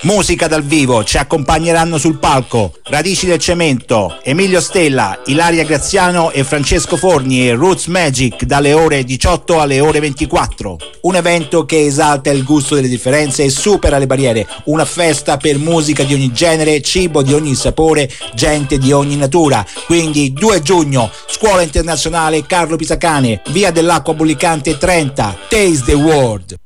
Musica dal vivo, ci accompagneranno sul palco Radici del Cemento, Emilio Stella, Ilaria Graziano e Francesco Forni e Roots Magic dalle ore 18 alle ore 24. Un evento che esalta il gusto delle differenze e supera le barriere, una festa per musica di ogni genere, cibo di ogni sapore, gente di ogni natura. Quindi 2 giugno, Scuola Internazionale Carlo Pisacane, Via dell'Acqua Bullicante 30, Taste the World.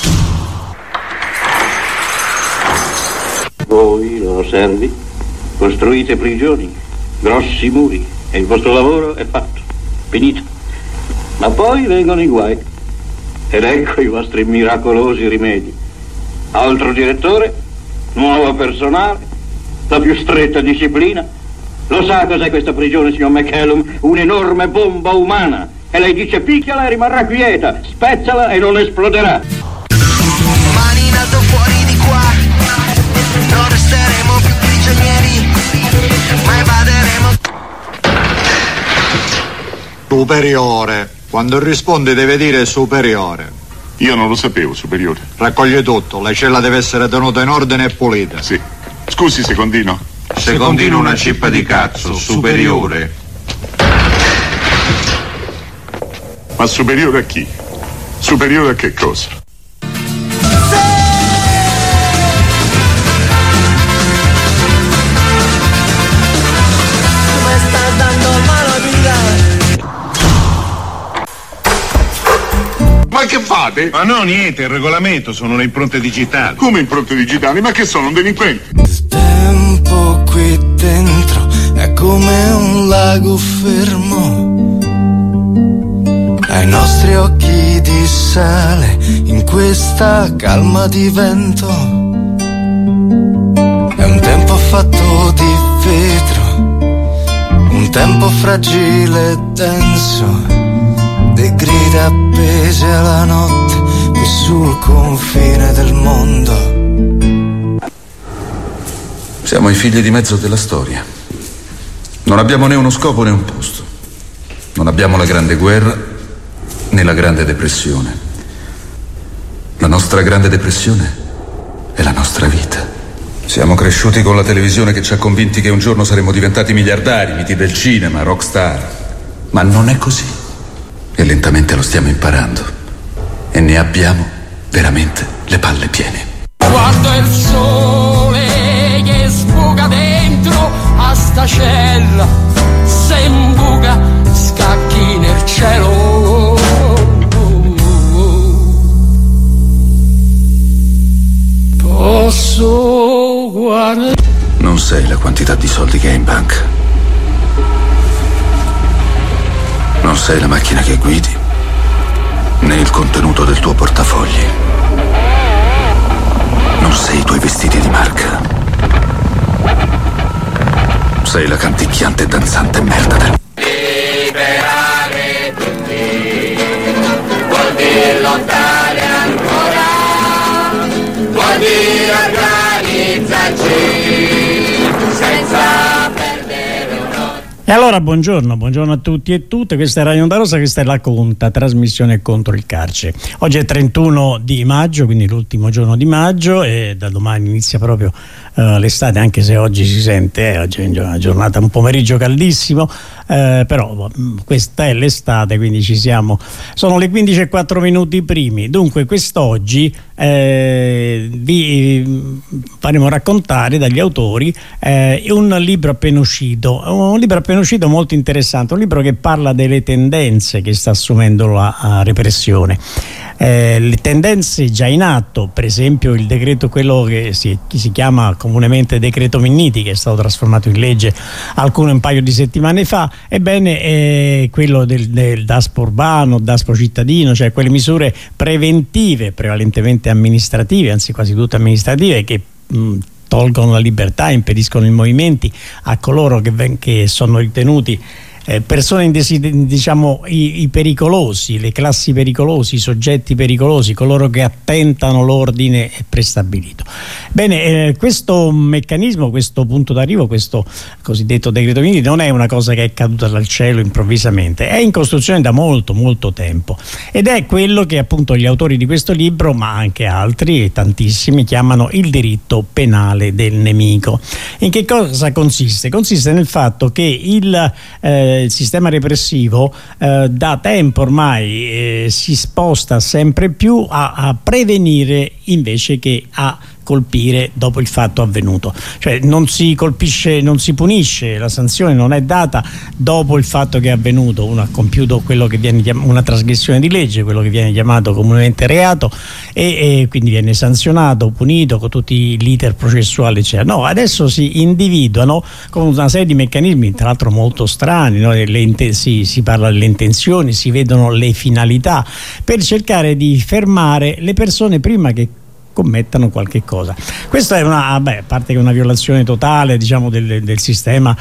Voi, loro servi, costruite prigioni, grossi muri e il vostro lavoro è fatto, finito. Ma poi vengono i guai ed ecco i vostri miracolosi rimedi. Altro direttore, nuovo personale, la più stretta disciplina. Lo sa cos'è questa prigione, signor McCallum? Un'enorme bomba umana. E lei dice picchiala e rimarrà quieta, spezzala e non esploderà. Mani in alto fuori di qua. Non resteremo più prigionieri, ma evaderemo. Superiore. Quando risponde deve dire superiore. Io non lo sapevo, superiore. Raccoglie tutto, la cella deve essere tenuta in ordine e pulita. Sì. Scusi, secondino. Secondino una cippa di cazzo, superiore. Ma superiore a chi? Superiore a che cosa? Ma che fate? Ma no, niente, il regolamento, sono le impronte digitali. Come impronte digitali? Ma che sono, un delinquente? Il tempo qui dentro è come un lago fermo. Ai nostri occhi di sale in questa calma di vento. È un tempo fatto di vetro, un tempo fragile e denso. Le grida appese alla notte, qui sul confine del mondo. Siamo i figli di mezzo della storia. Non abbiamo né uno scopo né un posto. Non abbiamo la grande guerra né la grande depressione. La nostra grande depressione è la nostra vita. Siamo cresciuti con la televisione che ci ha convinti che un giorno saremmo diventati miliardari, miti del cinema, rockstar. Ma non è così. E lentamente lo stiamo imparando. E ne abbiamo veramente le palle piene. Guarda il sole che sbuca dentro a sta cella. Se imbuca scacchi nel cielo. Posso guardare. Non sai la quantità di soldi che hai in banca. Non sei la macchina che guidi, né il contenuto del tuo portafogli. Non sei i tuoi vestiti di marca. Sei la canticchiante e danzante merda del... Liberare tutti, vuol dire lottare ancora, vuol dire organizzarci senza... E allora buongiorno a tutti e tutte, questa è Radio Onda Rosa, questa è La Conta, trasmissione contro il carcere. Oggi è 31 di maggio, quindi l'ultimo giorno di maggio, e da domani inizia proprio l'estate, anche se oggi si sente, oggi è una giornata, un pomeriggio caldissimo, però questa è l'estate, quindi ci siamo. Sono le 15:04 primi. Dunque quest'oggi vi faremo raccontare dagli autori un libro appena uscito molto interessante, un libro che parla delle tendenze che sta assumendo la repressione, le tendenze già in atto, per esempio il decreto, quello che si chiama comunemente decreto Minniti, che è stato trasformato in legge un paio di settimane fa. Ebbene, quello del DASPO urbano, DASPO cittadino, cioè quelle misure preventive, prevalentemente amministrative, anzi quasi tutte amministrative, che tolgono la libertà, impediscono i movimenti a coloro che sono ritenuti persone diciamo i pericolosi, le classi pericolose, i soggetti pericolosi, coloro che attentano l'ordine prestabilito. Bene, questo meccanismo, questo punto d'arrivo, questo cosiddetto decreto Minniti non è una cosa che è caduta dal cielo improvvisamente, è in costruzione da molto molto tempo, ed è quello che appunto gli autori di questo libro, ma anche altri e tantissimi, chiamano il diritto penale del nemico. In che cosa consiste? Consiste nel fatto che il sistema repressivo da tempo ormai si sposta sempre più a prevenire invece che a colpire dopo il fatto avvenuto, cioè non si colpisce, non si punisce, la sanzione non è data dopo il fatto che è avvenuto, uno ha compiuto quello che viene chiamato una trasgressione di legge, quello che viene chiamato comunemente reato, e quindi viene sanzionato, punito con tutti l'iter processuale eccetera. No, adesso si individuano con una serie di meccanismi, tra l'altro molto strani, no? Si parla delle intenzioni, si vedono le finalità, per cercare di fermare le persone prima che commettano qualche cosa. Questa è a parte che una violazione totale, diciamo, del sistema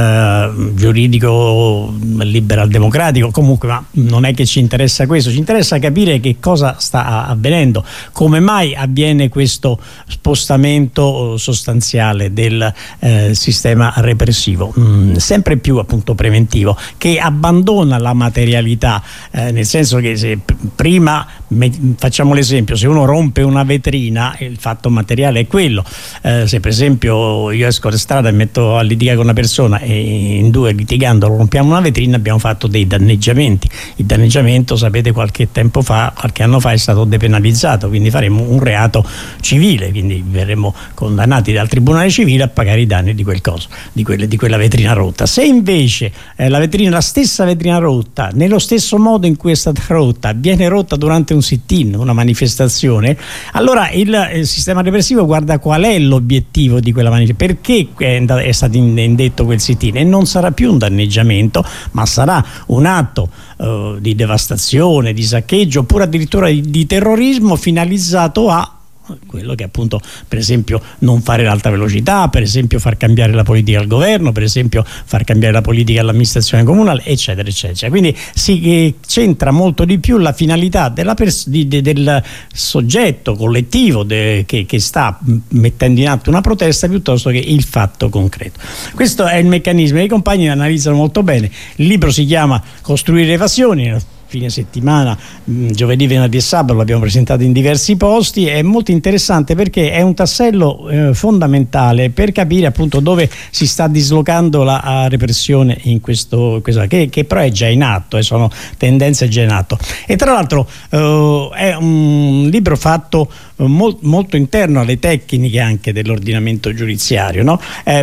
giuridico liberal democratico, comunque, ma non è che ci interessa questo, ci interessa capire che cosa sta avvenendo, come mai avviene questo spostamento sostanziale del sistema repressivo, sempre più appunto preventivo, che abbandona la materialità, nel senso che se prima, facciamo l'esempio, se uno rompe una vetrina, il fatto materiale è quello, se per esempio io esco per strada e metto a litigare con una persona e in due litigando rompiamo una vetrina, abbiamo fatto dei danneggiamenti. Il danneggiamento, sapete, qualche anno fa è stato depenalizzato, quindi faremo un reato civile, quindi verremo condannati dal tribunale civile a pagare i danni di quel coso, di quella vetrina rotta. Se invece la stessa vetrina rotta, nello stesso modo in cui è stata rotta, viene rotta durante un sit-in, una manifestazione, allora il sistema repressivo guarda qual è l'obiettivo di quella manifestazione, perché è stato indetto quel sit-in, e non sarà più un danneggiamento, ma sarà un atto di devastazione, di saccheggio, oppure addirittura di terrorismo finalizzato a quello che appunto, per esempio, non fare l'alta velocità, per esempio far cambiare la politica al governo, per esempio far cambiare la politica all'amministrazione comunale, eccetera eccetera. Quindi si centra molto di più la finalità del soggetto collettivo che sta mettendo in atto una protesta, piuttosto che il fatto concreto. Questo è il meccanismo, i compagni analizzano molto bene. Il libro si chiama Costruire evasioni. Fine settimana, giovedì, venerdì e sabato l'abbiamo presentato in diversi posti. È molto interessante perché è un tassello fondamentale per capire appunto dove si sta dislocando la repressione in questo che però è già in atto, sono tendenze già in atto. E tra l'altro è un libro fatto molto interno alle tecniche anche dell'ordinamento giudiziario, no?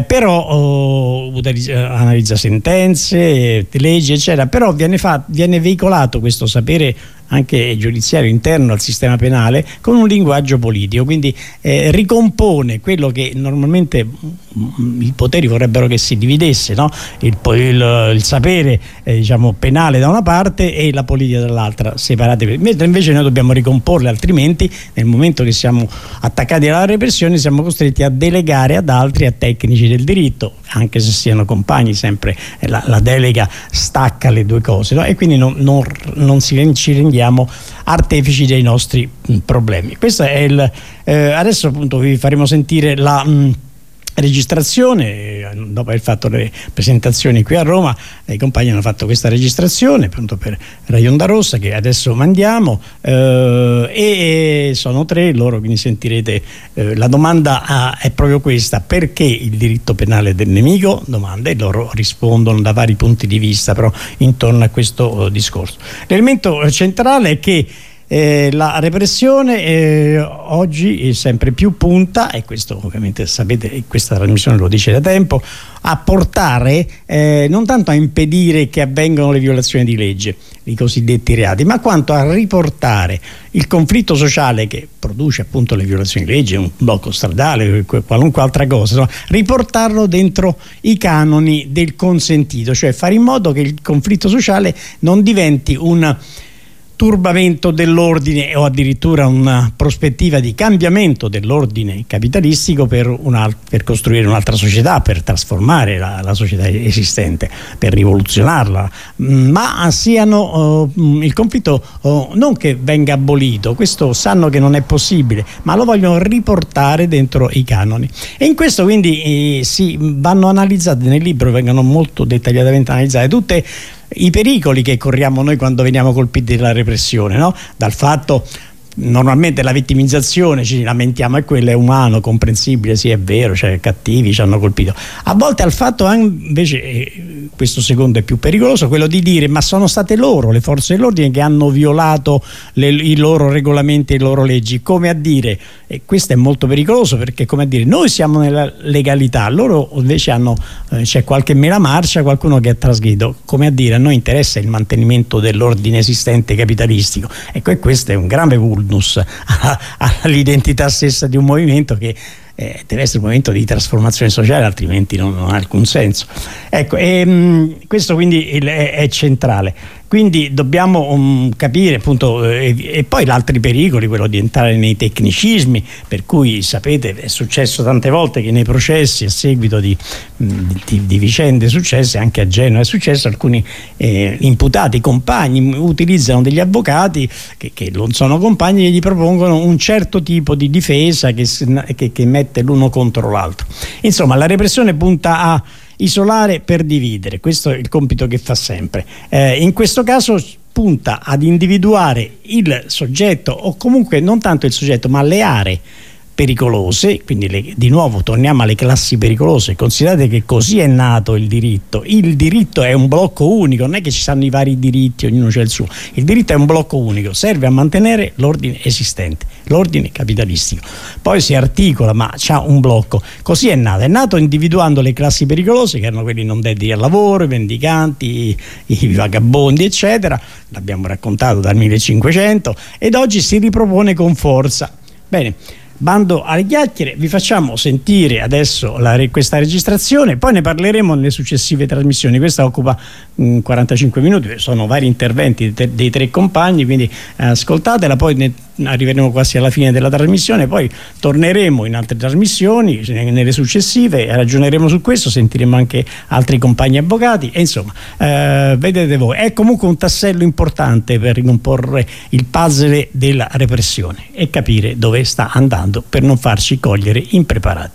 Però analizza sentenze, leggi eccetera, però viene veicolato questo sapere anche giudiziario interno al sistema penale con un linguaggio politico, quindi ricompone quello che normalmente i poteri vorrebbero che si dividesse, no? il sapere diciamo penale da una parte e la politica dall'altra, separate, mentre invece noi dobbiamo ricomporle, altrimenti nel momento che siamo attaccati alla repressione siamo costretti a delegare ad altri, a tecnici del diritto, anche se siano compagni, sempre la delega stacca le due cose, no? E quindi non ci rendiamo artefici dei nostri problemi. Questo è adesso appunto vi faremo sentire la registrazione. Dopo aver fatto le presentazioni qui a Roma, i compagni hanno fatto questa registrazione appunto per Radio Onda Rossa, che adesso mandiamo, e sono 3 loro, quindi sentirete la domanda è proprio questa: perché il diritto penale del nemico? Domanda, e loro rispondono da vari punti di vista però intorno a questo discorso. L'elemento centrale è che la repressione oggi sempre più punta, e questo ovviamente sapete, questa trasmissione lo dice da tempo, a portare non tanto a impedire che avvengano le violazioni di legge, i cosiddetti reati, ma quanto a riportare il conflitto sociale che produce appunto le violazioni di legge, un blocco stradale, qualunque altra cosa, no? Riportarlo dentro i canoni del consentito, cioè fare in modo che il conflitto sociale non diventi turbamento dell'ordine o addirittura una prospettiva di cambiamento dell'ordine capitalistico per costruire un'altra società, per trasformare la società esistente, per rivoluzionarla, ma siano il conflitto non che venga abolito, questo sanno che non è possibile, ma lo vogliono riportare dentro i canoni, e in questo quindi vanno analizzate nel libro, vengono molto dettagliatamente analizzate tutte i pericoli che corriamo noi quando veniamo colpiti dalla repressione, no? Dal fatto, normalmente la vittimizzazione, ci lamentiamo, e quello è umano, comprensibile, sì, è vero, cioè cattivi ci hanno colpito. A volte al fatto invece, questo secondo è più pericoloso, quello di dire ma sono state loro, le forze dell'ordine, che hanno violato i loro regolamenti e le loro leggi, come a dire, e questo è molto pericoloso, perché come a dire noi siamo nella legalità, loro invece hanno c'è qualche mela marcia, qualcuno che ha trasgredito, come a dire a noi interessa il mantenimento dell'ordine esistente capitalistico. Ecco, e questo è un grave vulnus all'identità stessa di un movimento che deve essere un movimento di trasformazione sociale, altrimenti non ha alcun senso. Ecco, questo quindi è centrale. Quindi dobbiamo capire appunto, e poi gli altri pericoli, quello di entrare nei tecnicismi, per cui sapete è successo tante volte che nei processi a seguito di vicende successe, anche a Genova è successo, alcuni imputati, compagni, utilizzano degli avvocati che non sono compagni e gli propongono un certo tipo di difesa che mette l'uno contro l'altro. Insomma, la repressione punta a isolare per dividere, questo è il compito che fa sempre. In questo caso punta ad individuare il soggetto, o comunque non tanto il soggetto ma le aree pericolose, quindi di nuovo torniamo alle classi pericolose. Considerate che così è nato il diritto è un blocco unico, non è che ci stanno i vari diritti, ognuno c'ha il suo, il diritto è un blocco unico, serve a mantenere l'ordine esistente, l'ordine capitalistico, poi si articola ma c'ha un blocco. Così è nato individuando le classi pericolose, che erano quelli non dediti al lavoro, i mendicanti, i vagabondi eccetera, l'abbiamo raccontato dal 1500, ed oggi si ripropone con forza. Bene, bando alle chiacchiere, vi facciamo sentire adesso questa registrazione, poi ne parleremo nelle successive trasmissioni. Questa occupa 45 minuti, sono vari interventi dei tre compagni, quindi ascoltatela, poi arriveremo quasi alla fine della trasmissione, poi torneremo in altre trasmissioni, nelle successive, ragioneremo su questo, sentiremo anche altri compagni avvocati e insomma vedete voi, è comunque un tassello importante per ricomporre il puzzle della repressione e capire dove sta andando per non farci cogliere impreparati.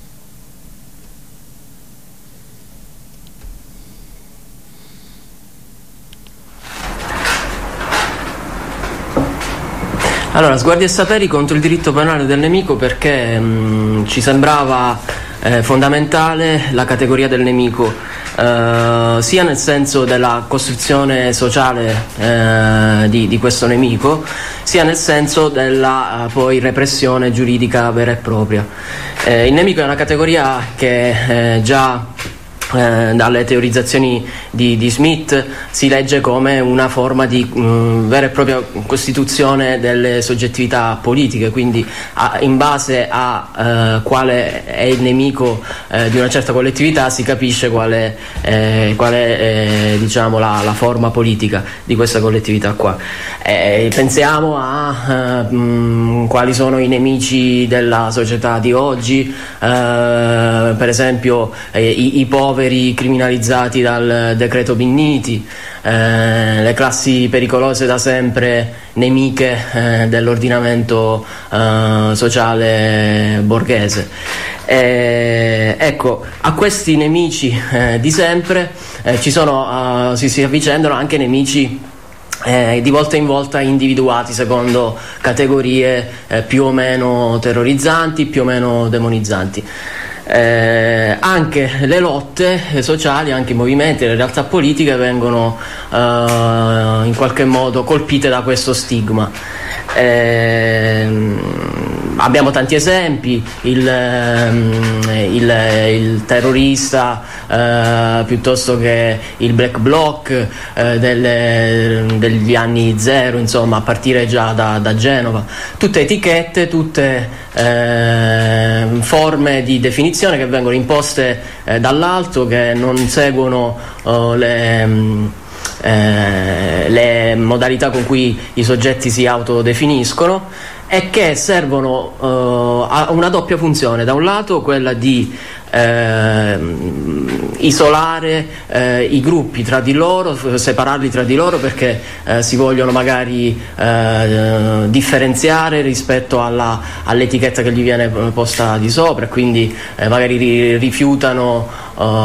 Allora, sguardi e saperi contro il diritto penale del nemico, perché ci sembrava fondamentale la categoria del nemico, sia nel senso della costruzione sociale di questo nemico, sia nel senso della poi repressione giuridica vera e propria. Il nemico è una categoria che già dalle teorizzazioni di Smith si legge come una forma di vera e propria costituzione delle soggettività politiche, quindi in base a quale è il nemico di una certa collettività si capisce qual è diciamo la forma politica di questa collettività qua. Pensiamo a quali sono i nemici della società di oggi, per esempio i poveri criminalizzati dal decreto Minniti, le classi pericolose da sempre nemiche dell'ordinamento sociale borghese. Ecco, a questi nemici di sempre si avvicendano anche nemici di volta in volta individuati secondo categorie più o meno terrorizzanti, più o meno demonizzanti. Anche le lotte sociali, anche i movimenti, le realtà politiche vengono in qualche modo colpite da questo stigma. Abbiamo tanti esempi, il terrorista piuttosto che il black bloc degli anni zero, insomma, a partire già da Genova, tutte etichette, tutte forme di definizione che vengono imposte dall'alto, che non seguono le modalità con cui i soggetti si autodefiniscono, e che servono a una doppia funzione: da un lato quella di isolare i gruppi tra di loro, separarli tra di loro, perché si vogliono magari differenziare rispetto all'etichetta che gli viene posta di sopra, e quindi magari rifiutano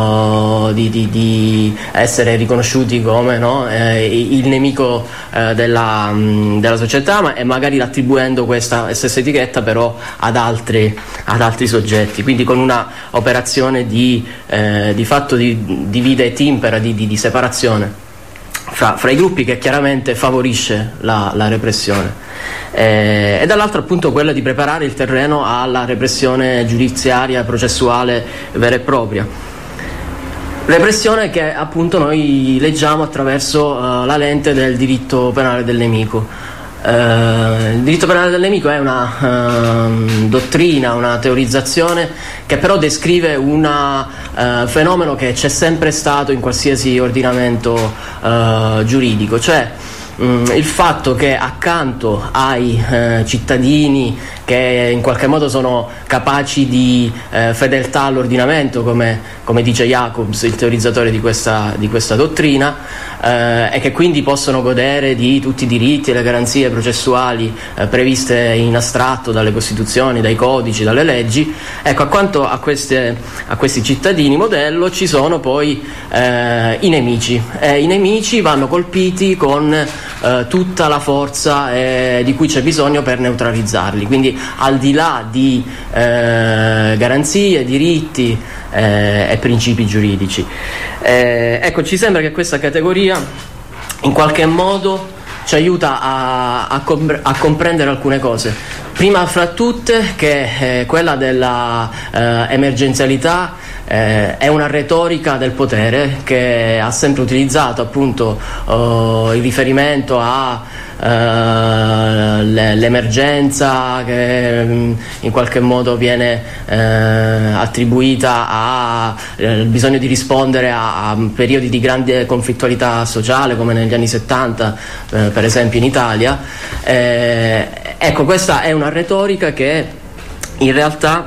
di essere riconosciuti come il nemico della società, e magari attribuendo questa stessa etichetta però ad altri soggetti, quindi con una operazione di fatto di divide et impera, di separazione fra i gruppi, che chiaramente favorisce la repressione, e dall'altro appunto quella di preparare il terreno alla repressione giudiziaria, processuale vera e propria. Repressione che appunto noi leggiamo attraverso la lente del diritto penale del nemico. Il diritto penale del nemico è una dottrina, una teorizzazione che però descrive un fenomeno che c'è sempre stato in qualsiasi ordinamento giuridico, cioè il fatto che accanto ai cittadini che in qualche modo sono capaci di fedeltà all'ordinamento, come dice Jacobs, il teorizzatore di questa dottrina, e che quindi possono godere di tutti i diritti e le garanzie processuali previste in astratto dalle Costituzioni, dai codici, dalle leggi. Ecco, accanto a questi cittadini modello ci sono poi i nemici. I nemici vanno colpiti con tutta la forza di cui c'è bisogno per neutralizzarli, quindi al di là di garanzie, diritti e principi giuridici. Ecco, ci sembra che questa categoria in qualche modo ci aiuta a comprendere alcune cose. Prima fra tutte che quella della emergenzialità è una retorica del potere che ha sempre utilizzato appunto il riferimento l'emergenza che in qualche modo viene attribuita al bisogno di rispondere a periodi di grande conflittualità sociale come negli anni 70 per esempio in Italia. Ecco, questa è una retorica che in realtà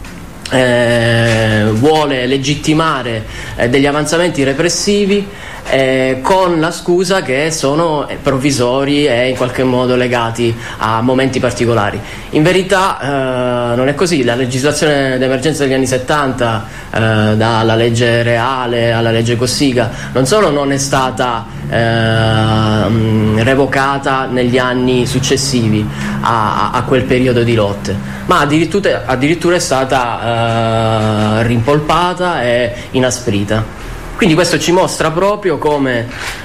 vuole legittimare degli avanzamenti repressivi con la scusa che sono provvisori e in qualche modo legati a momenti particolari. In verità non è così. La legislazione d'emergenza degli anni 70, dalla legge Reale alla legge Cossiga, non solo non è stata revocata negli anni successivi a quel periodo di lotte, ma addirittura è stata rimpolpata e inasprita. Quindi questo ci mostra proprio come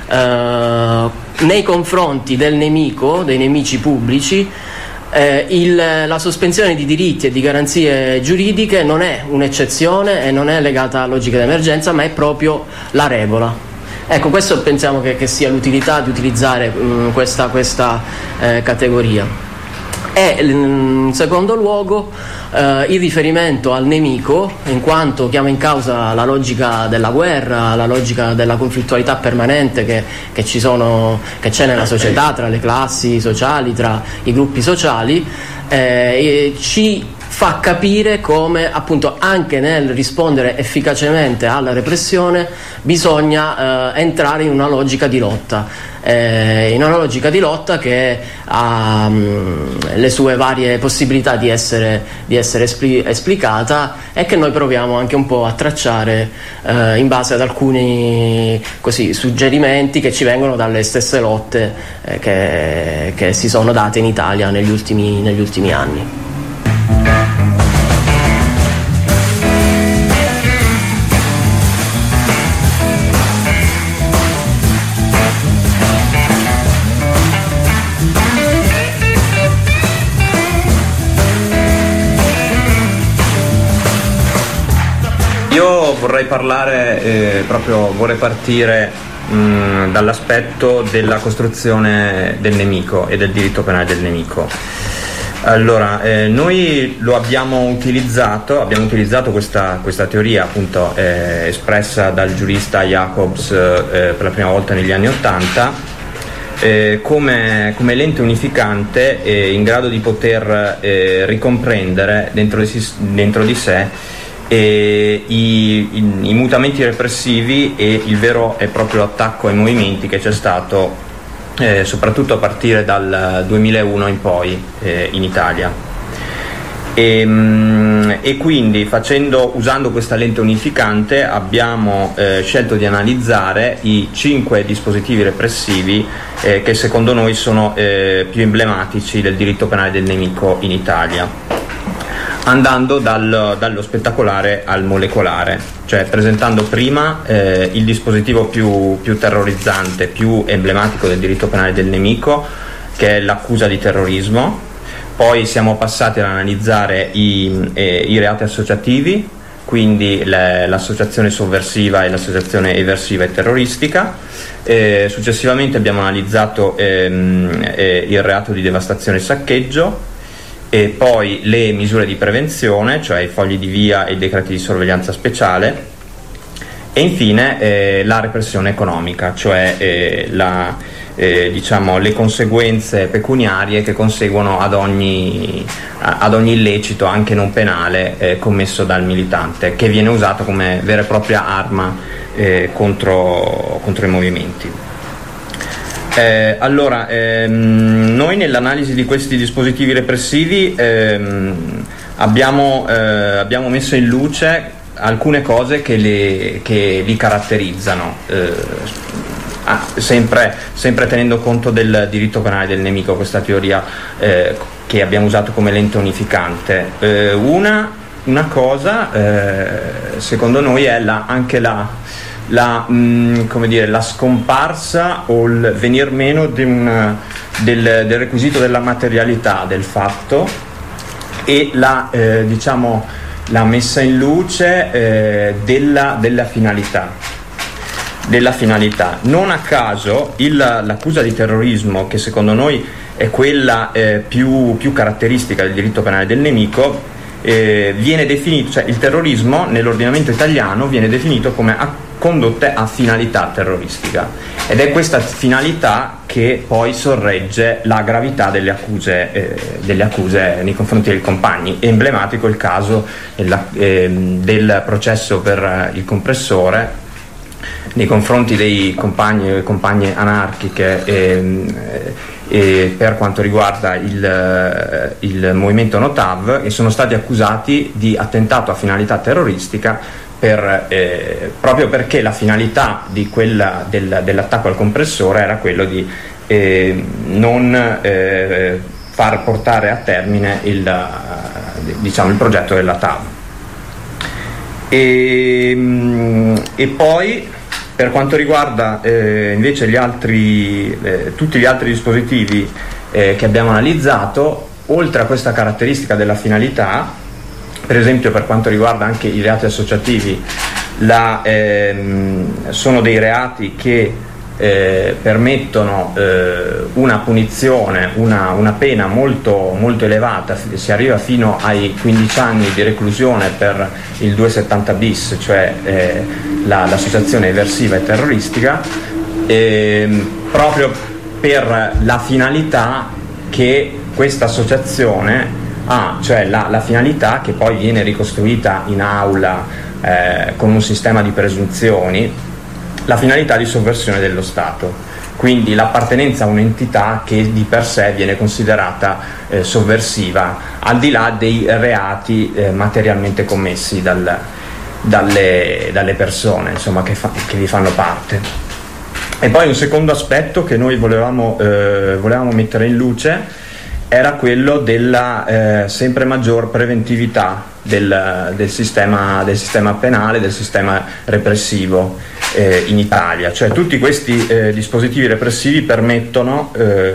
nei confronti del nemico, dei nemici pubblici, la sospensione di diritti e di garanzie giuridiche non è un'eccezione e non è legata a logiche d'emergenza, ma è proprio la regola. Ecco, questo pensiamo che sia l'utilità di utilizzare questa categoria. E in secondo luogo il riferimento al nemico, in quanto chiama in causa la logica della guerra, la logica della conflittualità permanente che c'è nella società, tra le classi sociali, tra i gruppi sociali, ci fa capire come appunto anche nel rispondere efficacemente alla repressione bisogna entrare in una logica di lotta. In una logica di lotta che ha le sue varie possibilità di essere esplicata e che noi proviamo anche un po' a tracciare in base ad alcuni suggerimenti che ci vengono dalle stesse lotte che si sono date in Italia negli ultimi anni. Io vorrei vorrei partire dall'aspetto della costruzione del nemico e del diritto penale del nemico. Allora, noi lo abbiamo utilizzato questa teoria appunto espressa dal giurista Jacobs per la prima volta negli anni '80 come lente unificante in grado di poter ricomprendere dentro di sé i mutamenti repressivi e il vero e proprio attacco ai movimenti che c'è stato soprattutto a partire dal 2001 in poi in Italia. E quindi usando questa lente unificante abbiamo scelto di analizzare i 5 dispositivi repressivi che secondo noi sono più emblematici del diritto penale del nemico in Italia, andando dallo spettacolare al molecolare, cioè presentando prima il dispositivo più terrorizzante, più emblematico del diritto penale del nemico, che è l'accusa di terrorismo. Poi siamo passati ad analizzare i reati associativi, quindi l'associazione sovversiva e l'associazione eversiva e terroristica. Successivamente abbiamo analizzato il reato di devastazione e saccheggio, e poi le misure di prevenzione, cioè i fogli di via e i decreti di sorveglianza speciale, e infine la repressione economica, cioè le conseguenze pecuniarie che conseguono ad ogni illecito, anche non penale, commesso dal militante, che viene usato come vera e propria arma contro i movimenti. Noi nell'analisi di questi dispositivi repressivi abbiamo messo in luce alcune cose che li caratterizzano, sempre tenendo conto del diritto penale del nemico, questa teoria che abbiamo usato come lente unificante. Una cosa secondo noi è anche la scomparsa o il venir meno del requisito della materialità del fatto, e la messa in luce della finalità. Non a caso l'accusa di terrorismo, che secondo noi è quella più caratteristica del diritto penale del nemico, viene definito, cioè il terrorismo nell'ordinamento italiano viene definito come condotte a finalità terroristica, ed è questa finalità che poi sorregge la gravità delle accuse nei confronti dei compagni. È emblematico il caso del processo per il compressore nei confronti dei compagni e compagne anarchiche per quanto riguarda il movimento Notav, e sono stati accusati di attentato a finalità terroristica proprio perché la finalità dell'attacco al compressore era quello di non far portare a termine il progetto della TAV. E poi per quanto riguarda invece tutti gli altri dispositivi che abbiamo analizzato, oltre a questa caratteristica della finalità, per esempio per quanto riguarda anche i reati associativi, sono dei reati che permettono una punizione, una pena molto, molto elevata, si arriva fino ai 15 anni di reclusione per il 270 bis, cioè l'associazione eversiva e terroristica, proprio per la finalità che questa associazione ha, cioè la finalità che poi viene ricostruita in aula con un sistema di presunzioni, la finalità di sovversione dello Stato, quindi l'appartenenza a un'entità che di per sé viene considerata sovversiva, al di là dei reati materialmente commessi dalle persone, insomma, che vi fanno parte. E poi un secondo aspetto che noi volevamo mettere in luce era quello della sempre maggior preventività del sistema penale, del sistema repressivo in Italia. Cioè tutti questi dispositivi repressivi permettono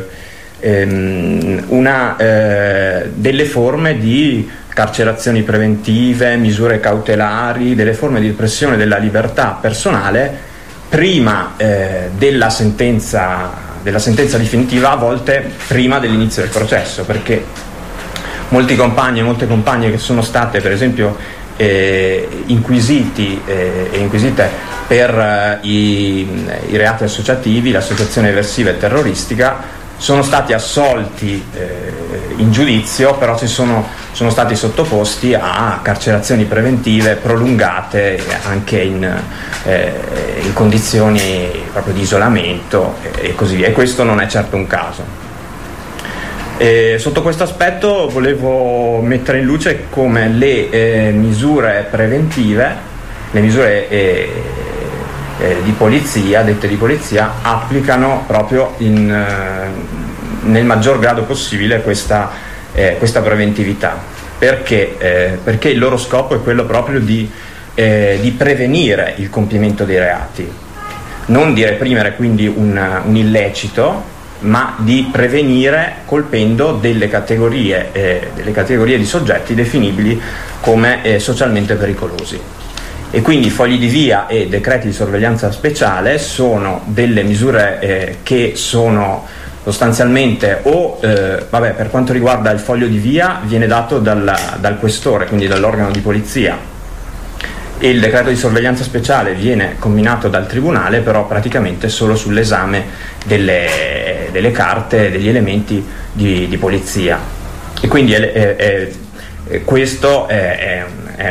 delle forme di carcerazioni preventive, misure cautelari, delle forme di repressione della libertà personale prima della sentenza definitiva, a volte prima dell'inizio del processo, perché molti compagni e molte compagne che sono state per esempio inquisiti e inquisite per i reati associativi, l'associazione eversiva e terroristica, sono stati assolti in giudizio, però sono stati sottoposti a carcerazioni preventive prolungate anche in condizioni proprio di isolamento e così via, e questo non è certo un caso. Sotto questo aspetto volevo mettere in luce come le misure preventive, le misure di polizia, dette di polizia, applicano proprio nel maggior grado possibile questa preventività. Perché? Perché il loro scopo è quello proprio di prevenire il compimento dei reati, non di reprimere quindi un illecito, ma di prevenire colpendo delle categorie di soggetti definibili come socialmente pericolosi. E quindi fogli di via e decreti di sorveglianza speciale sono delle misure che sono sostanzialmente per quanto riguarda il foglio di via viene dato dal questore, quindi dall'organo di polizia, e il decreto di sorveglianza speciale viene comminato dal tribunale, però praticamente solo sull'esame delle carte, degli elementi di polizia. E quindi questo è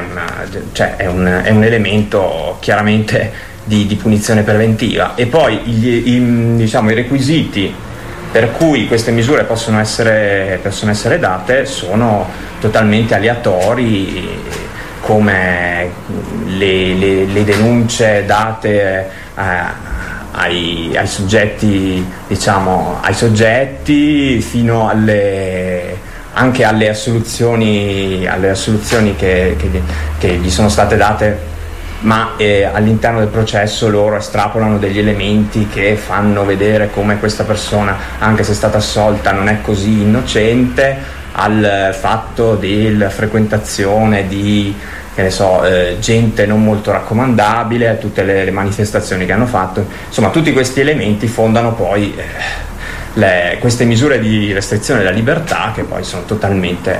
un elemento chiaramente di punizione preventiva. E poi i requisiti per cui queste misure possono essere date sono totalmente aleatori, come le denunce date ai soggetti, ai soggetti, fino anche alle assoluzioni che gli sono state date, ma all'interno del processo loro estrapolano degli elementi che fanno vedere come questa persona, anche se è stata assolta, non è così innocente, al fatto della frequentazione di gente non molto raccomandabile, a tutte le manifestazioni che hanno fatto. Insomma, tutti questi elementi fondano poi queste misure di restrizione della libertà, che poi sono totalmente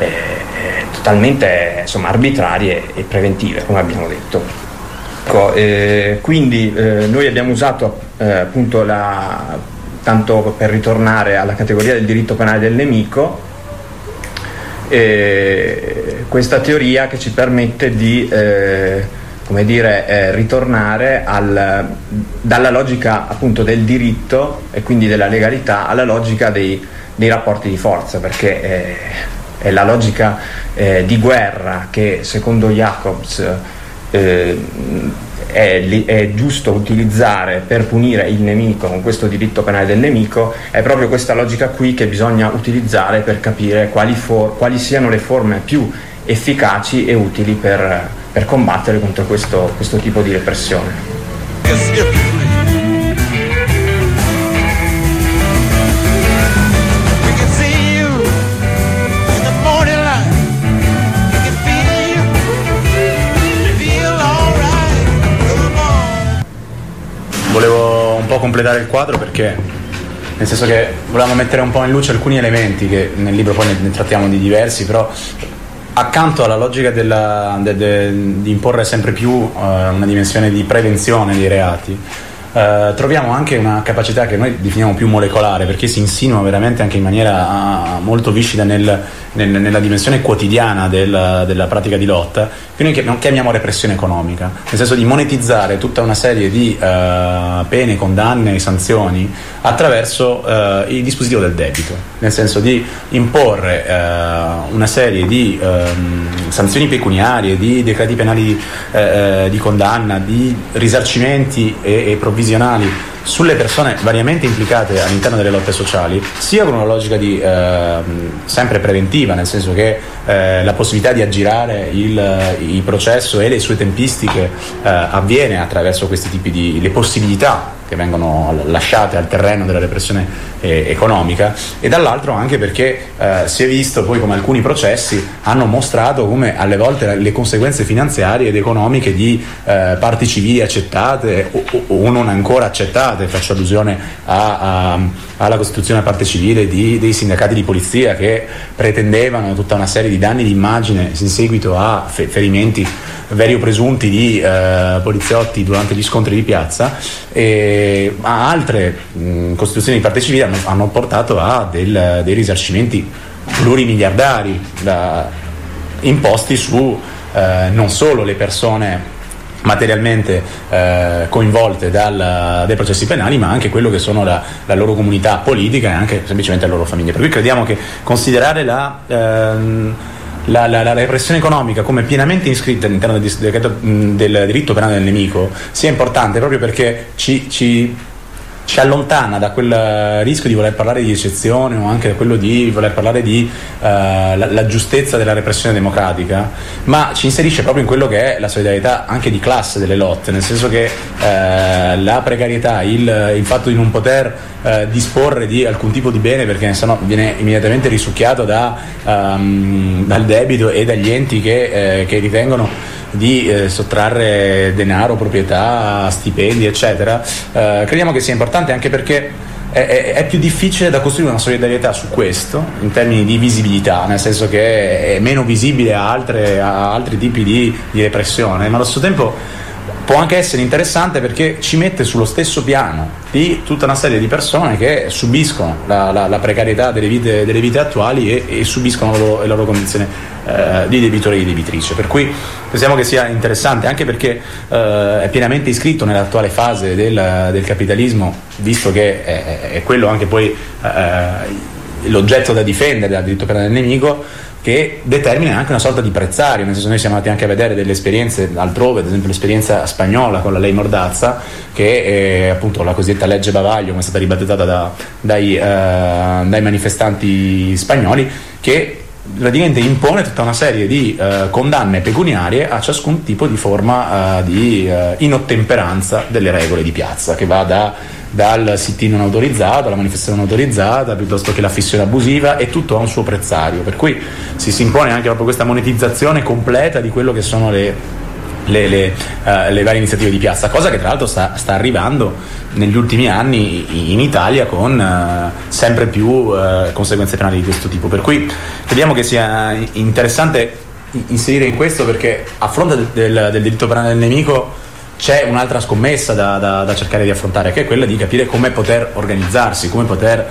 arbitrarie e preventive, come abbiamo detto. Quindi noi abbiamo usato appunto tanto per ritornare alla categoria del diritto penale del nemico, questa teoria che ci permette di ritornare dalla logica appunto del diritto e quindi della legalità alla logica dei rapporti di forza, perché è la logica di guerra che secondo Jacobs è giusto utilizzare per punire il nemico con questo diritto penale del nemico. È proprio questa logica qui che bisogna utilizzare per capire quali siano le forme più efficaci e utili per combattere contro questo tipo di repressione. Volevo un po' completare il quadro, perché nel senso che volevamo mettere un po' in luce alcuni elementi che nel libro poi ne trattiamo di diversi, però accanto alla logica di imporre sempre più una dimensione di prevenzione dei reati, troviamo anche una capacità che noi definiamo più molecolare, perché si insinua veramente anche in maniera molto viscida nella dimensione quotidiana della pratica di lotta, che noi non chiamiamo repressione economica, nel senso di monetizzare tutta una serie di pene, condanne e sanzioni attraverso il dispositivo del debito, nel senso di imporre una serie di sanzioni pecuniarie, di decreti penali di condanna, di risarcimenti e provvisionali sulle persone variamente implicate all'interno delle lotte sociali, sia con una logica sempre preventiva, nel senso che la possibilità di aggirare il processo e le sue tempistiche avviene attraverso questi tipi le possibilità che vengono lasciate al terreno della repressione economica, e dall'altro anche perché si è visto poi come alcuni processi hanno mostrato come alle volte le conseguenze finanziarie ed economiche di parti civili accettate o non ancora accettate, faccio allusione alla costituzione a parte civile dei sindacati di polizia che pretendevano tutta una serie di danni di immagine in seguito a ferimenti veri o presunti di poliziotti durante gli scontri di piazza, e a altre costituzioni di parte civile hanno portato a dei risarcimenti plurimiliardari imposti su non solo le persone materialmente coinvolte dai processi penali, ma anche quello che sono la loro comunità politica e anche semplicemente la loro famiglia. Per cui crediamo che considerare la repressione economica come pienamente iscritta all'interno del diritto penale del nemico sia importante, proprio perché ci allontana da quel rischio di voler parlare di eccezione o anche da quello di voler parlare di la giustezza della repressione democratica, ma ci inserisce proprio in quello che è la solidarietà anche di classe delle lotte, nel senso che la precarietà, il fatto di non poter disporre di alcun tipo di bene perché sennò viene immediatamente risucchiato dal debito e dagli enti che ritengono di sottrarre denaro, proprietà, stipendi, eccetera. Crediamo che sia importante anche perché è più difficile da costruire una solidarietà su questo in termini di visibilità, nel senso che è meno visibile a altri tipi di repressione, ma allo stesso tempo può anche essere interessante perché ci mette sullo stesso piano di tutta una serie di persone che subiscono la precarietà delle vite attuali e subiscono le loro condizioni di debitore e di debitrice. Per cui pensiamo che sia interessante anche perché è pienamente iscritto nell'attuale fase del capitalismo, visto che è quello anche poi l'oggetto da difendere dal diritto penale del nemico, che determina anche una sorta di prezzario, nel senso noi siamo andati anche a vedere delle esperienze altrove, ad esempio l'esperienza spagnola con la Ley Mordaza, che è appunto la cosiddetta legge Bavaglio, come è stata ribattezzata dai manifestanti spagnoli, che praticamente impone tutta una serie di condanne pecuniarie a ciascun tipo di forma di inottemperanza delle regole di piazza, che va dal sit-in non autorizzato alla manifestazione non autorizzata, piuttosto che la fissione abusiva, e tutto ha un suo prezzario, per cui si impone anche proprio questa monetizzazione completa di quello che sono le varie iniziative di piazza, cosa che tra l'altro sta arrivando negli ultimi anni in Italia con sempre più conseguenze penali di questo tipo. Per cui crediamo che sia interessante inserire in questo, perché a fronte del diritto penale del nemico c'è un'altra scommessa da cercare di affrontare, che è quella di capire come poter organizzarsi, come poter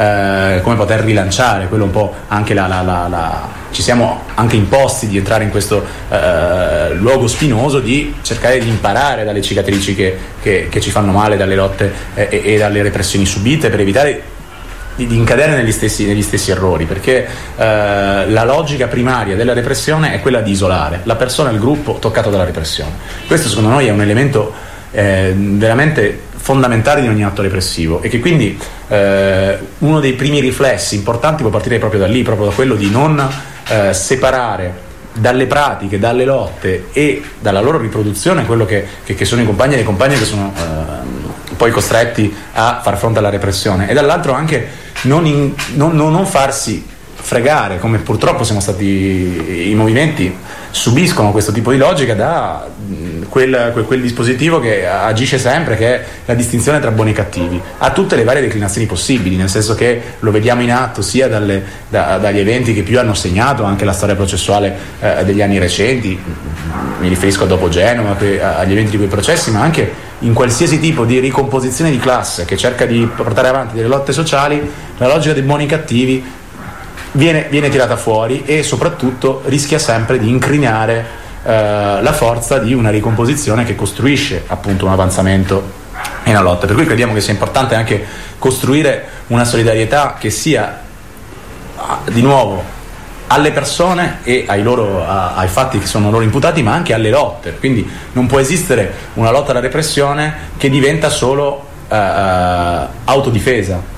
rilanciare quello un po' anche ci siamo anche imposti di entrare in questo luogo spinoso di cercare di imparare dalle cicatrici che ci fanno male, dalle lotte e dalle repressioni subite, per evitare di incadere negli stessi errori, perché la logica primaria della repressione è quella di isolare la persona e il gruppo toccato dalla repressione. Questo secondo noi è un elemento veramente fondamentale di ogni atto repressivo, e che quindi uno dei primi riflessi importanti può partire proprio da lì, proprio da quello di non separare dalle pratiche, dalle lotte e dalla loro riproduzione quello che sono i compagni e le compagne che sono poi costretti a far fronte alla repressione, e dall'altro anche non farsi fregare, come purtroppo siamo stati, i movimenti subiscono questo tipo di logica, da quel dispositivo che agisce sempre, che è la distinzione tra buoni e cattivi, a tutte le varie declinazioni possibili, nel senso che lo vediamo in atto sia dagli eventi che più hanno segnato anche la storia processuale degli anni recenti, mi riferisco a dopo Genova, agli eventi di quei processi, ma anche in qualsiasi tipo di ricomposizione di classe che cerca di portare avanti delle lotte sociali, la logica dei buoni e cattivi viene tirata fuori, e soprattutto rischia sempre di incrinare la forza di una ricomposizione che costruisce appunto un avanzamento e una lotta. Per cui crediamo che sia importante anche costruire una solidarietà che sia di nuovo alle persone e ai fatti che sono loro imputati, ma anche alle lotte. Quindi non può esistere una lotta alla repressione che diventa solo autodifesa,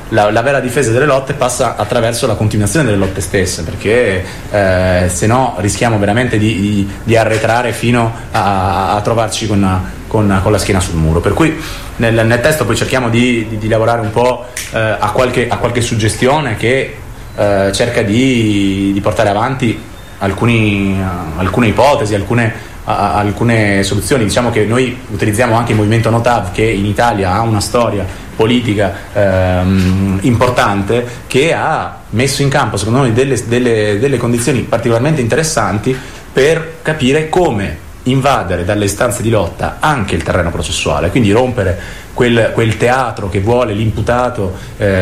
la vera difesa delle lotte passa attraverso la continuazione delle lotte stesse, perché se no rischiamo veramente di arretrare fino a trovarci con la schiena sul muro. Per cui nel testo poi cerchiamo di lavorare un po' a qualche suggestione che cerca di portare avanti alcune ipotesi, alcune soluzioni. Diciamo che noi utilizziamo anche il movimento No-TAV, che in Italia ha una storia politica importante, che ha messo in campo secondo noi delle condizioni particolarmente interessanti per capire come invadere dalle istanze di lotta anche il terreno processuale, quindi rompere quel teatro che vuole l'imputato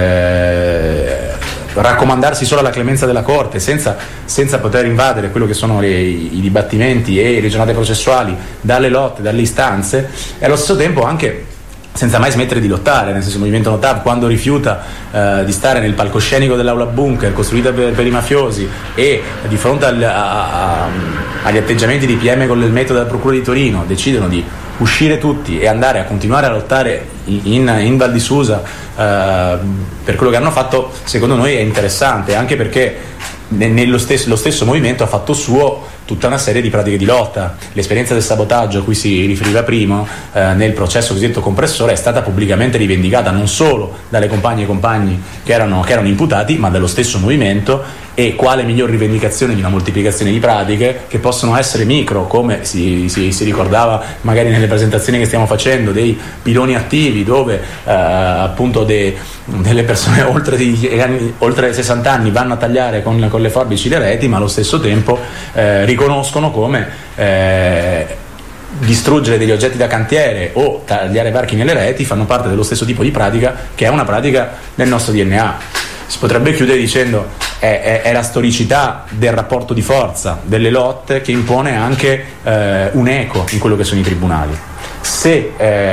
raccomandarsi solo alla clemenza della Corte senza poter invadere quello che sono i dibattimenti e le giornate processuali dalle lotte, dalle istanze, e allo stesso tempo anche senza mai smettere di lottare. Nel senso, il movimento No-TAV, quando rifiuta di stare nel palcoscenico dell'aula bunker costruita per i mafiosi, e di fronte agli atteggiamenti di PM con il metodo della Procura di Torino decidono di uscire tutti e andare a continuare a lottare in Val di Susa per quello che hanno fatto, secondo noi è interessante, anche perché lo stesso movimento ha fatto suo tutta una serie di pratiche di lotta. L'esperienza del sabotaggio a cui si riferiva prima nel processo cosiddetto compressore è stata pubblicamente rivendicata non solo dalle compagne e compagni che erano imputati, ma dallo stesso movimento. E quale miglior rivendicazione di una moltiplicazione di pratiche che possono essere micro, come si ricordava magari nelle presentazioni che stiamo facendo, dei piloni attivi dove appunto delle persone oltre 60 anni vanno a tagliare con le forbici le reti, ma allo stesso tempo riconoscono come distruggere degli oggetti da cantiere o tagliare varchi nelle reti fanno parte dello stesso tipo di pratica, che è una pratica del nostro DNA. Si potrebbe chiudere dicendo è la storicità del rapporto di forza delle lotte che impone anche un eco in quello che sono i tribunali. Se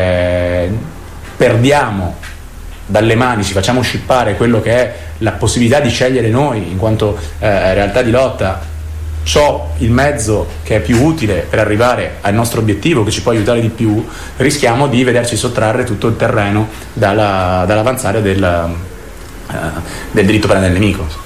perdiamo dalle mani, ci facciamo scippare quello che è la possibilità di scegliere noi in quanto realtà di lotta, ciò il mezzo che è più utile per arrivare al nostro obiettivo, che ci può aiutare di più, rischiamo di vederci sottrarre tutto il terreno dall'avanzare del diritto penale del nemico.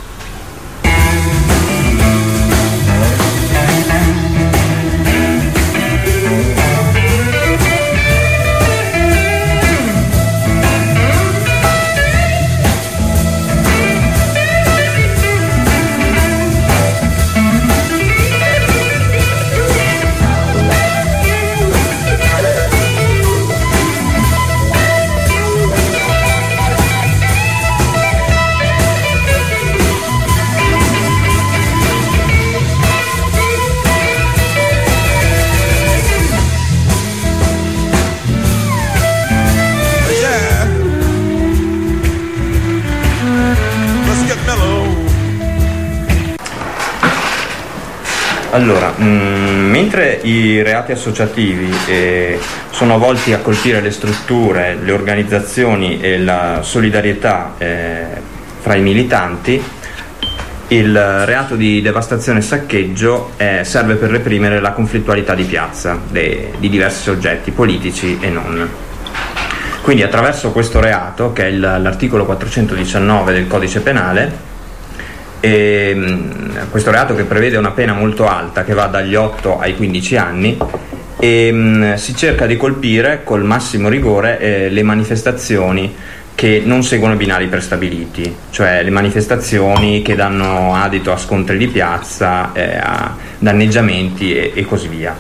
Allora, mentre i reati associativi sono volti a colpire le strutture, le organizzazioni e la solidarietà fra i militanti, il reato di devastazione e saccheggio serve per reprimere la conflittualità di piazza di diversi soggetti politici e non. Quindi attraverso questo reato, che è l'articolo 419 del Codice Penale, questo reato che prevede una pena molto alta che va dagli 8 ai 15 anni, si cerca di colpire col massimo rigore le manifestazioni che non seguono binari prestabiliti, cioè le manifestazioni che danno adito a scontri di piazza, a danneggiamenti e così via.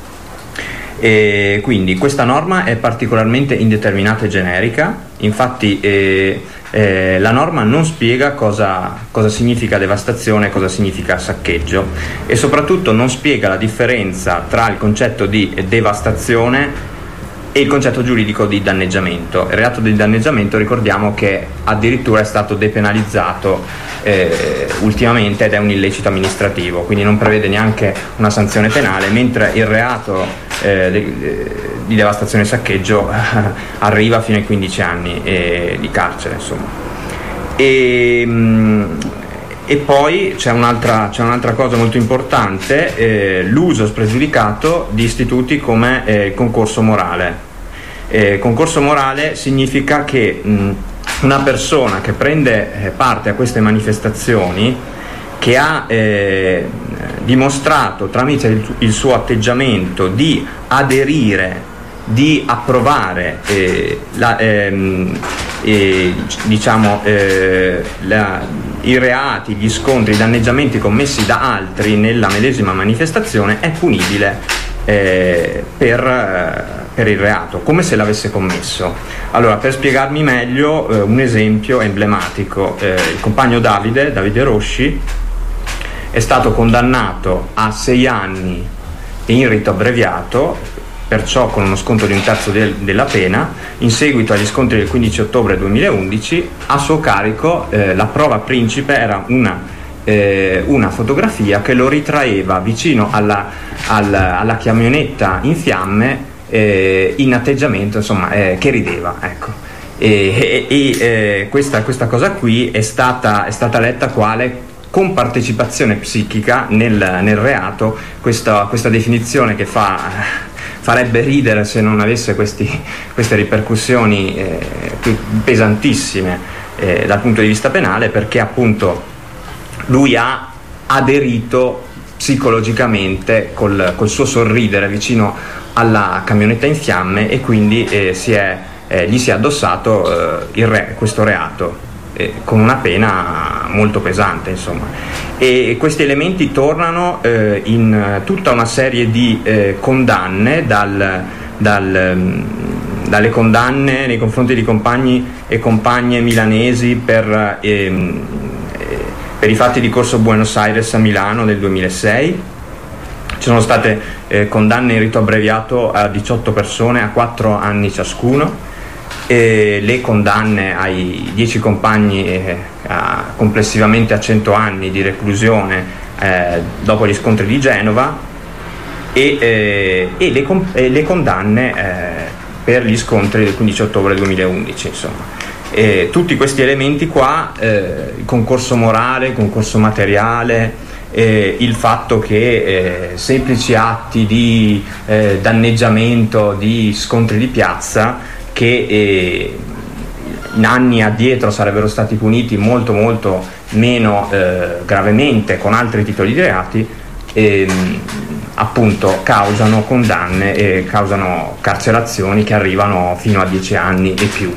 E quindi questa norma è particolarmente indeterminata e generica. Infatti la norma non spiega cosa significa devastazione e cosa significa saccheggio, e soprattutto non spiega la differenza tra il concetto di devastazione e il concetto giuridico di danneggiamento. Il reato di danneggiamento, ricordiamo che addirittura è stato depenalizzato ultimamente ed è un illecito amministrativo, quindi non prevede neanche una sanzione penale, mentre il reato di devastazione e saccheggio arriva fino ai 15 anni di carcere, insomma. E poi c'è un'altra cosa molto importante, l'uso spregiudicato di istituti come il concorso morale. Concorso morale significa che una persona che prende parte a queste manifestazioni, che ha dimostrato tramite il suo atteggiamento di aderire, di approvare i reati, gli scontri, i danneggiamenti commessi da altri nella medesima manifestazione, è punibile per il reato, come se l'avesse commesso. Allora, per spiegarmi meglio, un esempio emblematico: il compagno Davide Rosci è stato condannato a 6 anni in rito abbreviato, perciò con uno sconto di 1/3 della pena. In seguito agli scontri del 15 ottobre 2011, a suo carico la prova principe era una fotografia che lo ritraeva vicino alla camionetta in fiamme, in atteggiamento, insomma, che rideva, ecco. Questa cosa qui è stata letta quale compartecipazione psichica nel reato. Questa definizione che farebbe ridere se non avesse queste ripercussioni pesantissime dal punto di vista penale, perché appunto lui ha aderito psicologicamente col suo sorridere vicino alla camionetta in fiamme, e quindi gli si è addossato questo reato, con una pena molto pesante, insomma. E questi elementi tornano in tutta una serie di condanne, dalle condanne nei confronti di compagni e compagne milanesi per i fatti di Corso Buenos Aires a Milano del 2006. Ci sono state condanne in rito abbreviato a 18 persone a 4 anni ciascuno, e le condanne ai 10 compagni complessivamente a 100 anni di reclusione dopo gli scontri di Genova, e le condanne per gli scontri del 15 ottobre 2011, insomma. Tutti questi elementi qua, il concorso morale, il concorso materiale, il fatto che semplici atti di danneggiamento, di scontri di piazza, che in anni addietro sarebbero stati puniti molto molto meno gravemente con altri titoli di reati, appunto causano condanne e causano carcerazioni che arrivano fino a 10 anni e più.